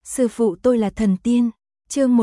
Sư phụ tôi là thần tiên. Chương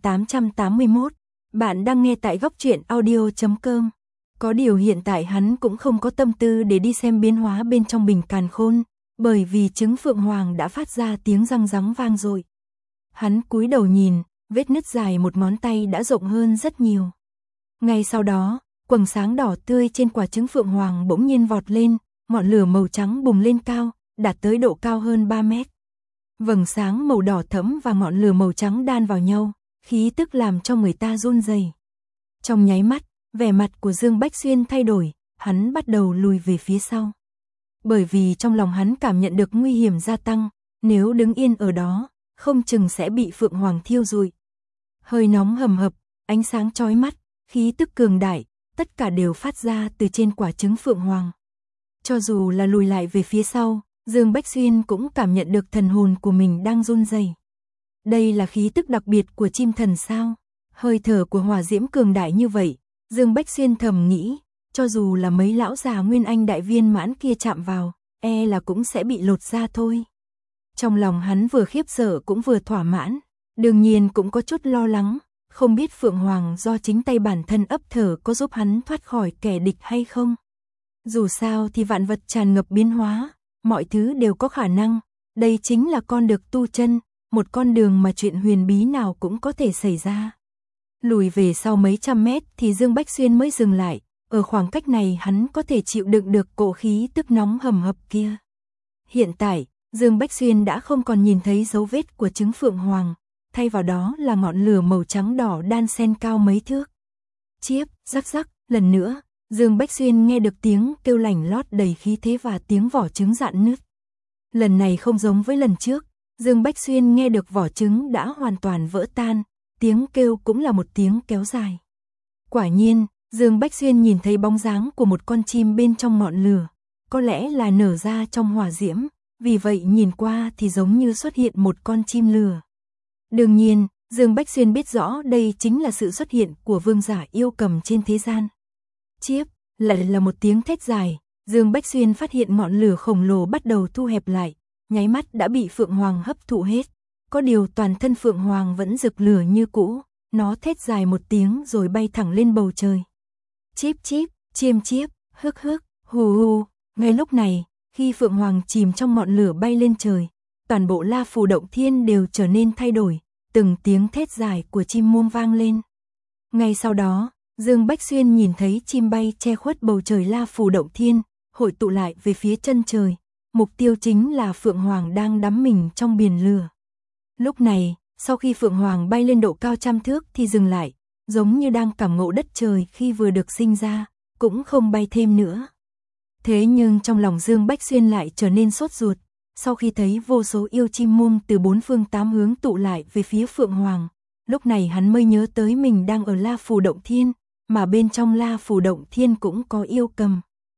1881. Bạn đang nghe tại góc truyện audio.com. Có điều hiện tại hắn cũng không có tâm tư để đi xem biến hóa bên trong bình càn khôn, bởi vì trứng phượng hoàng đã phát ra tiếng răng rắn vang rồi. Hắn cúi đầu nhìn, vết nứt dài một ngón tay đã rộng hơn rất nhiều. Ngay sau đó, quầng sáng đỏ tươi trên quả trứng phượng hoàng bỗng nhiên vọt lên, ngọn lửa màu trắng bùng lên cao, đạt tới độ cao hơn 3 mét. Vầng sáng màu đỏ thẫm và ngọn lửa màu trắng đan vào nhau, khí tức làm cho người ta run rẩy. Trong nháy mắt, vẻ mặt của Dương Bách Xuyên thay đổi, hắn bắt đầu lùi về phía sau. Bởi vì trong lòng hắn cảm nhận được nguy hiểm gia tăng, nếu đứng yên ở đó, không chừng sẽ bị phượng hoàng thiêu rụi. Hơi nóng hầm hập, ánh sáng chói mắt, khí tức cường đại, tất cả đều phát ra từ trên quả trứng phượng hoàng. Cho dù là lùi lại về phía sau, Dương Bách Xuyên cũng cảm nhận được thần hồn của mình đang run rẩy. Đây là khí tức đặc biệt của chim thần sao? Hơi thở của hỏa diễm cường đại như vậy, Dương Bách Xuyên thầm nghĩ, cho dù là mấy lão già nguyên anh đại viên mãn kia chạm vào, e là cũng sẽ bị lột ra thôi. Trong lòng hắn vừa khiếp sợ cũng vừa thỏa mãn, đương nhiên cũng có chút lo lắng, không biết phượng hoàng do chính tay bản thân ấp thở có giúp hắn thoát khỏi kẻ địch hay không. Dù sao thì vạn vật tràn ngập biến hóa, mọi thứ đều có khả năng, đây chính là con đường tu chân, một con đường mà chuyện huyền bí nào cũng có thể xảy ra. Lùi về sau mấy trăm mét thì Dương Bách Xuyên mới dừng lại, ở khoảng cách này hắn có thể chịu đựng được cỗ khí tức nóng hầm hập kia. Hiện tại, Dương Bách Xuyên đã không còn nhìn thấy dấu vết của trứng phượng hoàng, thay vào đó là ngọn lửa màu trắng đỏ đan xen cao mấy thước. Chiếp, rắc rắc, lần nữa, Dương Bách Xuyên nghe được tiếng kêu lảnh lót đầy khí thế và tiếng vỏ trứng rạn nứt. Lần này không giống với lần trước, Dương Bách Xuyên nghe được vỏ trứng đã hoàn toàn vỡ tan, tiếng kêu cũng là một tiếng kéo dài. Quả nhiên, Dương Bách Xuyên nhìn thấy bóng dáng của một con chim bên trong ngọn lửa, có lẽ là nở ra trong hỏa diễm, vì vậy nhìn qua thì giống như xuất hiện một con chim lửa. Đương nhiên, Dương Bách Xuyên biết rõ đây chính là sự xuất hiện của vương giả yêu cầm trên thế gian. Chiếp, lại là một tiếng thét dài, Dương Bách Xuyên phát hiện ngọn lửa khổng lồ bắt đầu thu hẹp lại, nháy mắt đã bị phượng hoàng hấp thụ hết. Có điều toàn thân phượng hoàng vẫn rực lửa như cũ, nó thét dài một tiếng rồi bay thẳng lên bầu trời. Chíp chíp, chiêm chiếp, hức hức, hù hù. Ngay lúc này, khi phượng hoàng chìm trong ngọn lửa bay lên trời, toàn bộ La Phù Động Thiên đều trở nên thay đổi, từng tiếng thét dài của chim muông vang lên. Ngay sau đó, Dương Bách Xuyên nhìn thấy chim bay che khuất bầu trời La Phù Động Thiên, hội tụ lại về phía chân trời, mục tiêu chính là phượng hoàng đang đắm mình trong biển lửa. Lúc này, sau khi phượng hoàng bay lên độ cao 100 thước thì dừng lại, giống như đang cảm ngộ đất trời khi vừa được sinh ra, cũng không bay thêm nữa. Thế nhưng trong lòng Dương Bách Xuyên lại trở nên sốt ruột, sau khi thấy vô số yêu chim muông từ bốn phương tám hướng tụ lại về phía phượng hoàng, lúc này hắn mới nhớ tới mình đang ở La Phù Động Thiên, mà bên trong La Phù Động Thiên cũng có yêu cầm.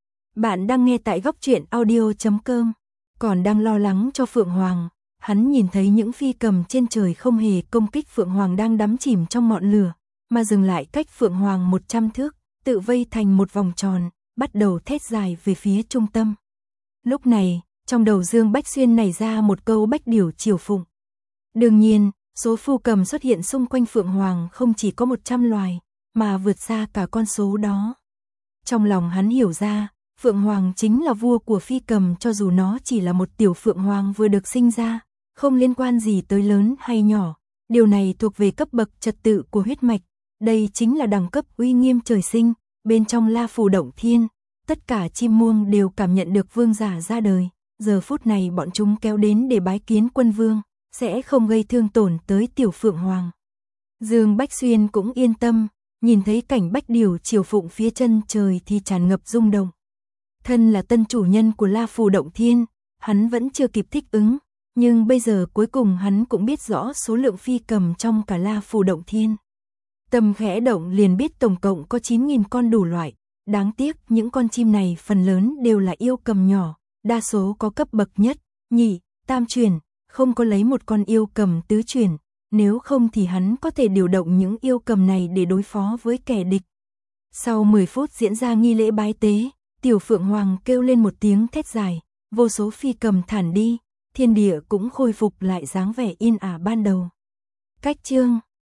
Bạn đang nghe tại góc truyện audio.com. Còn đang lo lắng cho phượng hoàng, hắn nhìn thấy những phi cầm trên trời không hề công kích phượng hoàng đang đắm chìm trong ngọn lửa, mà dừng lại cách phượng hoàng 100 thước, tự vây thành một vòng tròn, bắt đầu thét dài về phía trung tâm. Lúc này, trong đầu Dương Bách Xuyên nảy ra một câu bách điểu triều phụng. Đương nhiên, số phu cầm xuất hiện xung quanh phượng hoàng không chỉ có 100 loài, mà vượt xa cả con số đó. Trong lòng hắn hiểu ra, phượng hoàng chính là vua của phi cầm, cho dù nó chỉ là một tiểu phượng hoàng vừa được sinh ra, không liên quan gì tới lớn hay nhỏ, điều này thuộc về cấp bậc trật tự của huyết mạch, đây chính là đẳng cấp uy nghiêm trời sinh. Bên trong La Phù Động Thiên, tất cả chim muông đều cảm nhận được vương giả ra đời, giờ phút này bọn chúng kéo đến để bái kiến quân vương, sẽ không gây thương tổn tới tiểu phượng hoàng. Dương Bách Xuyên cũng yên tâm, nhìn thấy cảnh bách điểu triều phụng phía chân trời thì tràn ngập rung động. Thân là tân chủ nhân của La Phù Động Thiên, hắn vẫn chưa kịp thích ứng, nhưng bây giờ cuối cùng hắn cũng biết rõ số lượng phi cầm trong cả La Phù Động Thiên. Tâm khẽ động liền biết tổng cộng có 9.000 con đủ loại, đáng tiếc những con chim này phần lớn đều là yêu cầm nhỏ, đa số có cấp bậc nhất, nhị, tam truyền, không có lấy một con yêu cầm tứ truyền, nếu không thì hắn có thể điều động những yêu cầm này để đối phó với kẻ địch. Sau 10 phút diễn ra nghi lễ bái tế, tiểu phượng hoàng kêu lên một tiếng thét dài, vô số phi cầm thản đi, thiên địa cũng khôi phục lại dáng vẻ yên ả ban đầu. Cách chương